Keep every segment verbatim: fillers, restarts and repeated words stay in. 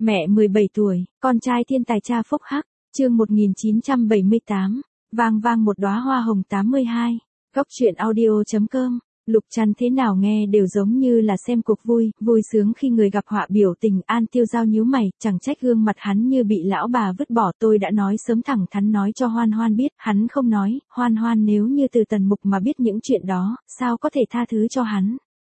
Mẹ mười bảy tuổi, con trai thiên tài cha phúc hắc, chương một nghìn chín trăm bảy mươi tám, vang vang một đóa hoa hồng tám mươi hai, góc truyện audio.com, Lục Trăn thế nào nghe đều giống như là xem cuộc vui, vui sướng khi người gặp họa biểu tình. An Tiêu Giao nhíu mày, chẳng trách gương mặt hắn như bị lão bà vứt bỏ, tôi đã nói sớm thẳng thắn nói cho Hoan Hoan biết, hắn không nói. Hoan Hoan nếu như từ Tần Mục mà biết những chuyện đó, sao có thể tha thứ cho hắn.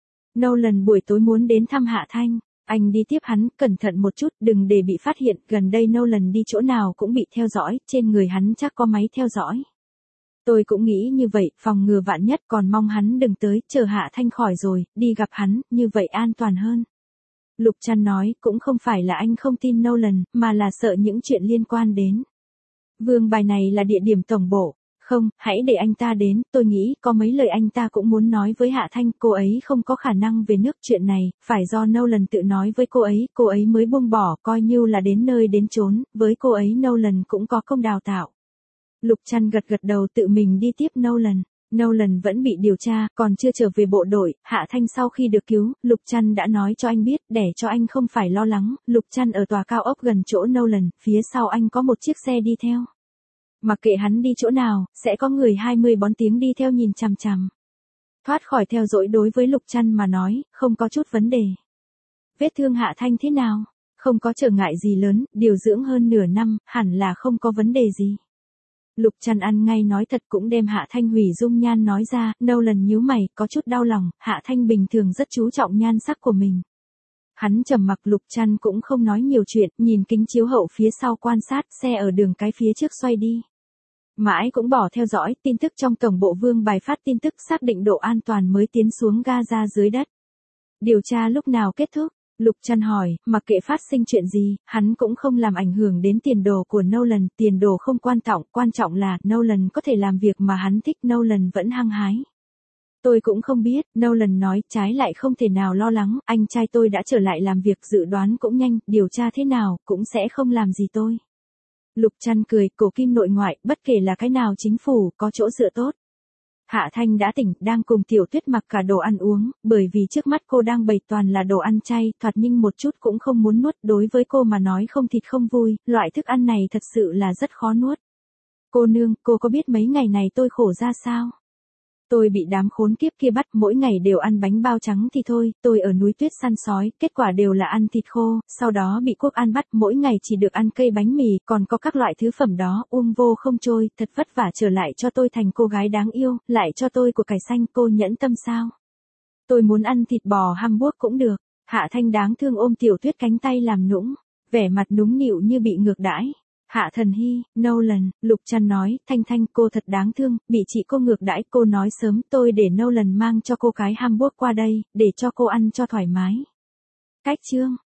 Nolan buổi tối muốn đến thăm Hạ Thanh. Anh đi tiếp hắn, cẩn thận một chút, đừng để bị phát hiện, gần đây Nolan đi chỗ nào cũng bị theo dõi, trên người hắn chắc có máy theo dõi. Tôi cũng nghĩ như vậy, phòng ngừa vạn nhất, còn mong hắn đừng tới, chờ Hạ Thanh khỏi rồi, đi gặp hắn, như vậy an toàn hơn. Lục Trăn nói, cũng không phải là anh không tin Nolan, mà là sợ những chuyện liên quan đến Vương Bài này là địa điểm tổng bộ. Không, hãy để anh ta đến, tôi nghĩ có mấy lời anh ta cũng muốn nói với Hạ Thanh, cô ấy không có khả năng về nước, chuyện này, phải do Nolan tự nói với cô ấy, cô ấy mới buông bỏ, coi như là đến nơi đến chốn, với cô ấy Nolan cũng có công đào tạo. Lục Trăn gật gật đầu, tự mình đi tiếp Nolan. Nolan vẫn bị điều tra, còn chưa trở về bộ đội. Hạ Thanh sau khi được cứu, Lục Trăn đã nói cho anh biết, để cho anh không phải lo lắng. Lục Trăn ở tòa cao ốc gần chỗ Nolan, phía sau anh có một chiếc xe đi theo. Mặc kệ hắn đi chỗ nào, sẽ có người hai mươi bốn tiếng đi theo nhìn chằm chằm. Thoát khỏi theo dõi đối với Lục Trăn mà nói, không có chút vấn đề. Vết thương Hạ Thanh thế nào? Không có trở ngại gì lớn, điều dưỡng hơn nửa năm, hẳn là không có vấn đề gì. Lục Trăn ăn ngay nói thật, cũng đem Hạ Thanh hủy dung nhan nói ra. Nolan nhíu mày, có chút đau lòng, Hạ Thanh bình thường rất chú trọng nhan sắc của mình. Hắn trầm mặc. Lục Trăn cũng không nói nhiều chuyện, nhìn kính chiếu hậu phía sau quan sát, xe ở đường cái phía trước xoay đi. Mãi cũng bỏ theo dõi, tin tức trong tổng bộ Vương Bài phát tin tức xác định độ an toàn mới tiến xuống Gaza dưới đất. Điều tra lúc nào kết thúc? Lục Trăn hỏi, mặc kệ phát sinh chuyện gì, hắn cũng không làm ảnh hưởng đến tiền đồ của Nolan, tiền đồ không quan trọng, quan trọng là Nolan có thể làm việc mà hắn thích, Nolan vẫn hăng hái. Tôi cũng không biết, Nolan nói, trái lại không thể nào lo lắng, anh trai tôi đã trở lại làm việc, dự đoán cũng nhanh, điều tra thế nào, cũng sẽ không làm gì tôi. Lục Trăn cười, cổ kim nội ngoại, bất kể là cái nào chính phủ, có chỗ dựa tốt. Hạ Thanh đã tỉnh, đang cùng Tiểu Tuyết mặc cả đồ ăn uống, bởi vì trước mắt cô đang bày toàn là đồ ăn chay, thoạt nhưng một chút cũng không muốn nuốt, đối với cô mà nói không thịt không vui, loại thức ăn này thật sự là rất khó nuốt. Cô nương, cô có biết mấy ngày này tôi khổ ra sao? Tôi bị đám khốn kiếp kia bắt, mỗi ngày đều ăn bánh bao trắng thì thôi, tôi ở núi tuyết săn sói, kết quả đều là ăn thịt khô, sau đó bị quốc an bắt, mỗi ngày chỉ được ăn cây bánh mì, còn có các loại thứ phẩm đó, uông vô không trôi, thật vất vả trở lại cho tôi thành cô gái đáng yêu, lại cho tôi của cải xanh, cô nhẫn tâm sao? Tôi muốn ăn thịt bò Hamburg cũng được. Hạ Thanh đáng thương ôm Tiểu Tuyết cánh tay làm nũng, vẻ mặt nũng nịu như bị ngược đãi. Hạ Thần Hy, Nolan, Lục Trăn nói, Thanh Thanh cô thật đáng thương, bị chị cô ngược đãi, cô nói sớm, tôi để Nolan mang cho cô cái Hamburg qua đây, để cho cô ăn cho thoải mái. Cách chương.